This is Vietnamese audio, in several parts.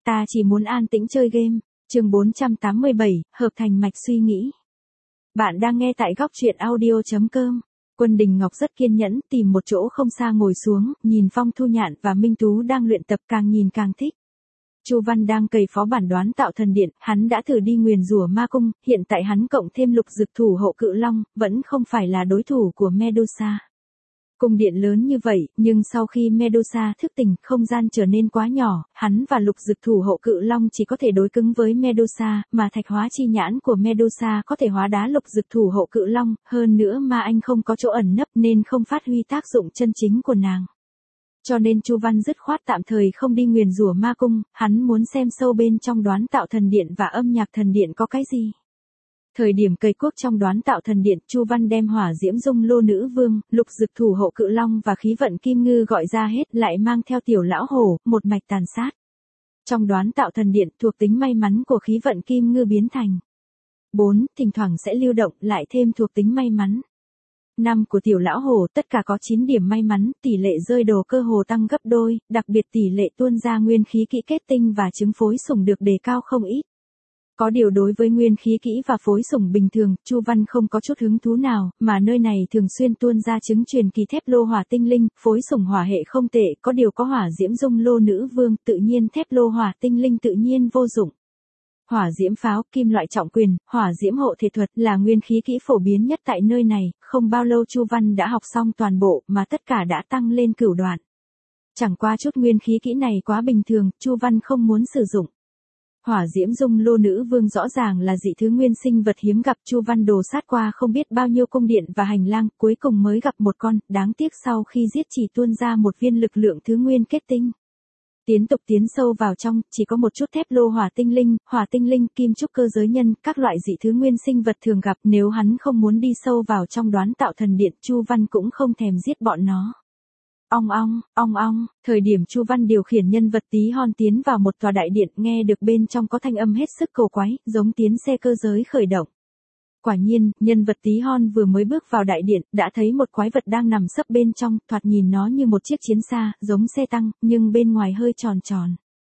Ta chỉ muốn an tĩnh chơi game. Chương 487, hợp thành mạch suy nghĩ. Bạn đang nghe tại góc truyện audio.com. Quân Đình Ngọc rất kiên nhẫn, tìm một chỗ không xa ngồi xuống, nhìn Phong Thu Nhạn và Minh Tú đang luyện tập, càng nhìn càng thích. Chu Văn đang cày phó bản đoán tạo thần điện, hắn đã thử đi nguyền rủa ma cung, hiện tại hắn cộng thêm lục dực thủ hộ cự long, vẫn không phải là đối thủ của Medusa. Cung điện lớn như vậy, nhưng sau khi Medusa thức tỉnh, không gian trở nên quá nhỏ, hắn và lục dực thủ hộ cự long chỉ có thể đối cứng với Medusa, mà thạch hóa chi nhãn của Medusa có thể hóa đá lục dực thủ hộ cự long, hơn nữa ma anh không có chỗ ẩn nấp nên không phát huy tác dụng chân chính của nàng. Cho nên Chu Văn dứt khoát tạm thời không đi nguyền rủa ma cung, hắn muốn xem sâu bên trong đoán tạo thần điện và âm nhạc thần điện có cái gì. Thời điểm cày cuốc trong đoán tạo thần điện, Chu Văn đem hỏa diễm dung lô nữ vương, lục dực thủ hộ cự long và khí vận kim ngư gọi ra hết, lại mang theo tiểu lão hổ, một mạch tàn sát. Trong đoán tạo thần điện, thuộc tính may mắn của khí vận kim ngư biến thành 4, thỉnh thoảng sẽ lưu động, lại thêm thuộc tính may mắn. 5 của tiểu lão hổ, tất cả có 9 điểm may mắn, tỷ lệ rơi đồ cơ hồ tăng gấp đôi, đặc biệt tỷ lệ tuôn ra nguyên khí kỹ kết tinh và trứng phối sủng được đề cao không ít. Có điều đối với nguyên khí kỹ và phối sủng bình thường, Chu Văn không có chút hứng thú nào, mà nơi này thường xuyên tuôn ra trứng truyền kỳ thép lô hỏa tinh linh, phối sủng hỏa hệ không tệ, có điều có hỏa diễm dung lô nữ vương, tự nhiên thép lô hỏa tinh linh tự nhiên vô dụng. Hỏa diễm pháo, kim loại trọng quyền, hỏa diễm hộ thể thuật là nguyên khí kỹ phổ biến nhất tại nơi này, không bao lâu Chu Văn đã học xong toàn bộ, mà tất cả đã tăng lên cửu đoạn. Chẳng qua chút nguyên khí kỹ này quá bình thường, Chu Văn không muốn sử dụng. Hỏa diễm dung lô nữ vương rõ ràng là dị thứ nguyên sinh vật hiếm gặp, Chu Văn đồ sát qua không biết bao nhiêu cung điện và hành lang, cuối cùng mới gặp một con, đáng tiếc sau khi giết chỉ tuôn ra một viên lực lượng thứ nguyên kết tinh. Tiến sâu vào trong, chỉ có một chút thép lô hỏa tinh linh, kim trúc cơ giới nhân, các loại dị thứ nguyên sinh vật thường gặp, nếu hắn không muốn đi sâu vào trong đoán tạo thần điện, Chu Văn cũng không thèm giết bọn nó. Ong ong, thời điểm Chu Văn điều khiển nhân vật tí hon tiến vào một tòa đại điện, nghe được bên trong có thanh âm hết sức cổ quái, giống tiến xe cơ giới khởi động. Quả nhiên, nhân vật tí hon vừa mới bước vào đại điện, đã thấy một quái vật đang nằm sấp bên trong, thoạt nhìn nó như một chiếc chiến xa, giống xe tăng, nhưng bên ngoài hơi tròn tròn.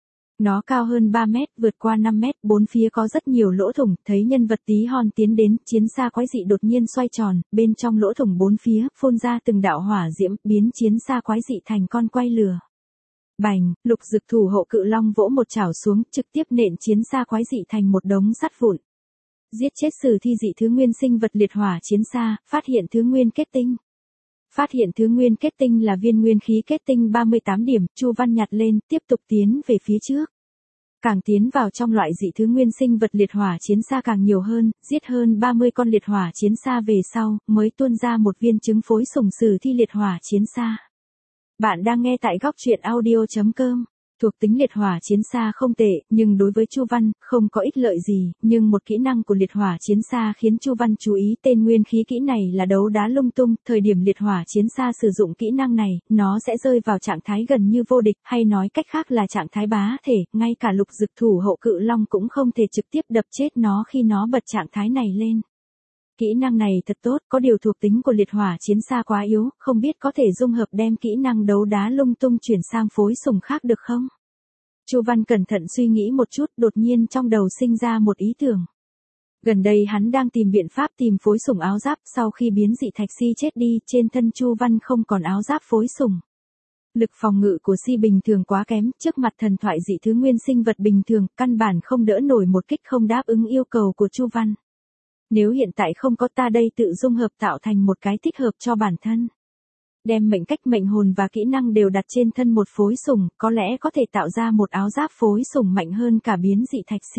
Nó cao hơn 3 mét, vượt qua 5 mét, bốn phía có rất nhiều lỗ thủng, thấy nhân vật tí hon tiến đến, chiến xa quái dị đột nhiên xoay tròn, bên trong lỗ thủng bốn phía, phun ra từng đạo hỏa diễm, biến chiến xa quái dị thành con quay lửa. Bành, lục dực thủ hộ cự long vỗ một chảo xuống, trực tiếp nện chiến xa quái dị thành một đống sắt vụn. Giết chết sử thi dị thứ nguyên sinh vật liệt hỏa chiến xa, phát hiện thứ nguyên kết tinh. Phát hiện thứ nguyên kết tinh là viên nguyên khí kết tinh 38 điểm, Chu Văn nhặt lên, tiếp tục tiến về phía trước. Càng tiến vào trong loại dị thứ nguyên sinh vật liệt hỏa chiến xa càng nhiều hơn, giết hơn 30 con liệt hỏa chiến xa về sau, mới tuôn ra một viên trứng phối sủng sử thi liệt hỏa chiến xa. Bạn đang nghe tại góc truyện audio.com. Thuộc tính liệt hỏa chiến xa không tệ, nhưng đối với Chu Văn, không có ích lợi gì, nhưng một kỹ năng của liệt hỏa chiến xa khiến Chu Văn chú ý, tên nguyên khí kỹ này là đấu đá lung tung, thời điểm liệt hỏa chiến xa sử dụng kỹ năng này, nó sẽ rơi vào trạng thái gần như vô địch, hay nói cách khác là trạng thái bá thể, ngay cả lục dực thủ hộ cự long cũng không thể trực tiếp đập chết nó khi nó bật trạng thái này lên. Kỹ năng này thật tốt, có điều thuộc tính của liệt hỏa chiến xa quá yếu, không biết có thể dung hợp đem kỹ năng đấu đá lung tung chuyển sang phối sủng khác được không? Chu Văn cẩn thận suy nghĩ một chút, đột nhiên trong đầu sinh ra một ý tưởng. Gần đây hắn đang tìm biện pháp tìm phối sủng áo giáp, sau khi biến dị thạch si chết đi, trên thân Chu Văn không còn áo giáp phối sủng. Lực phòng ngự của si bình thường quá kém, trước mặt thần thoại dị thứ nguyên sinh vật bình thường, căn bản không đỡ nổi một kích không đáp ứng yêu cầu của Chu Văn. Nếu hiện tại không có ta đây tự dung hợp tạo thành một cái thích hợp cho bản thân. Đem mệnh cách mệnh hồn và kỹ năng đều đặt trên thân một phối sủng, có lẽ có thể tạo ra một áo giáp phối sủng mạnh hơn cả biến dị thạch si.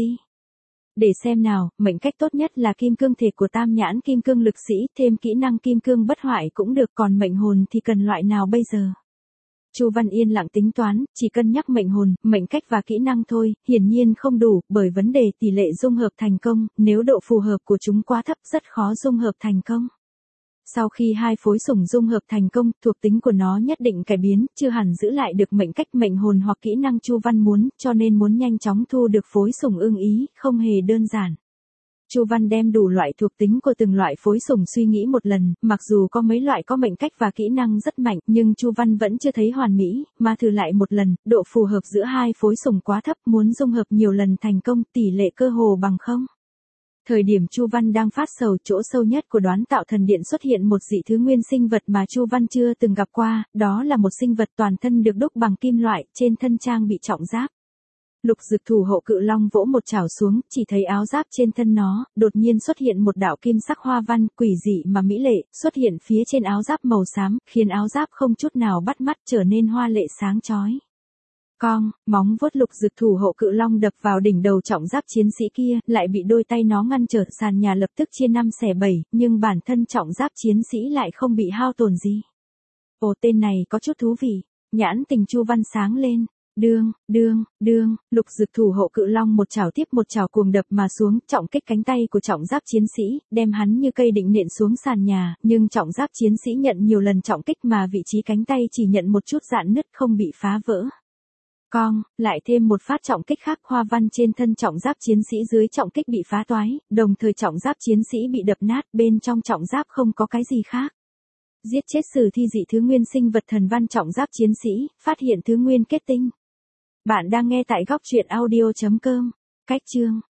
Để xem nào, mệnh cách tốt nhất là kim cương thể của tam nhãn kim cương lực sĩ, thêm kỹ năng kim cương bất hoại cũng được, còn mệnh hồn thì cần loại nào bây giờ? Chu Văn yên lặng tính toán, chỉ cân nhắc mệnh hồn, mệnh cách và kỹ năng thôi, hiển nhiên không đủ, bởi vấn đề tỷ lệ dung hợp thành công, nếu độ phù hợp của chúng quá thấp rất khó dung hợp thành công. Sau khi hai phối sủng dung hợp thành công, thuộc tính của nó nhất định cải biến, chưa hẳn giữ lại được mệnh cách mệnh hồn hoặc kỹ năng Chu Văn muốn, cho nên muốn nhanh chóng thu được phối sủng ưng ý, không hề đơn giản. Chu Văn đem đủ loại thuộc tính của từng loại phối sủng suy nghĩ một lần, mặc dù có mấy loại có mệnh cách và kỹ năng rất mạnh, nhưng Chu Văn vẫn chưa thấy hoàn mỹ, mà thử lại một lần, độ phù hợp giữa hai phối sủng quá thấp, muốn dung hợp nhiều lần thành công, tỷ lệ cơ hồ bằng không. Thời điểm Chu Văn đang phát sầu, chỗ sâu nhất của Đoán Tạo Thần Điện xuất hiện một dị thứ nguyên sinh vật mà Chu Văn chưa từng gặp qua, đó là một sinh vật toàn thân được đúc bằng kim loại, trên thân trang bị trọng giáp. Lục Dực thủ hộ cự long vỗ một chảo xuống, chỉ thấy áo giáp trên thân nó, đột nhiên xuất hiện một đạo kim sắc hoa văn, quỷ dị mà mỹ lệ, xuất hiện phía trên áo giáp màu xám, khiến áo giáp không chút nào bắt mắt trở nên hoa lệ sáng chói. Cong, móng vuốt Lục Dực thủ hộ cự long đập vào đỉnh đầu trọng giáp chiến sĩ kia, lại bị đôi tay nó ngăn trở, sàn nhà lập tức chia 5 xẻ 7, nhưng bản thân trọng giáp chiến sĩ lại không bị hao tổn gì. Ồ, tên này có chút thú vị, nhãn tình Chu Văn sáng lên. Đương, Lục Dực thủ hộ cự long một chảo tiếp một chảo cuồng đập mà xuống, trọng kích cánh tay của trọng giáp chiến sĩ, đem hắn như cây định nện xuống sàn nhà, nhưng trọng giáp chiến sĩ nhận nhiều lần trọng kích mà vị trí cánh tay chỉ nhận một chút rạn nứt không bị phá vỡ. Cong, lại thêm một phát trọng kích khác, hoa văn trên thân trọng giáp chiến sĩ dưới trọng kích bị phá toái, đồng thời trọng giáp chiến sĩ bị đập nát, bên trong trọng giáp không có cái gì khác. Giết chết sử thi dị thứ nguyên sinh vật thần văn trọng giáp chiến sĩ, phát hiện thứ nguyên kết tinh. Bạn đang nghe tại góc truyện audio.com. Cách chương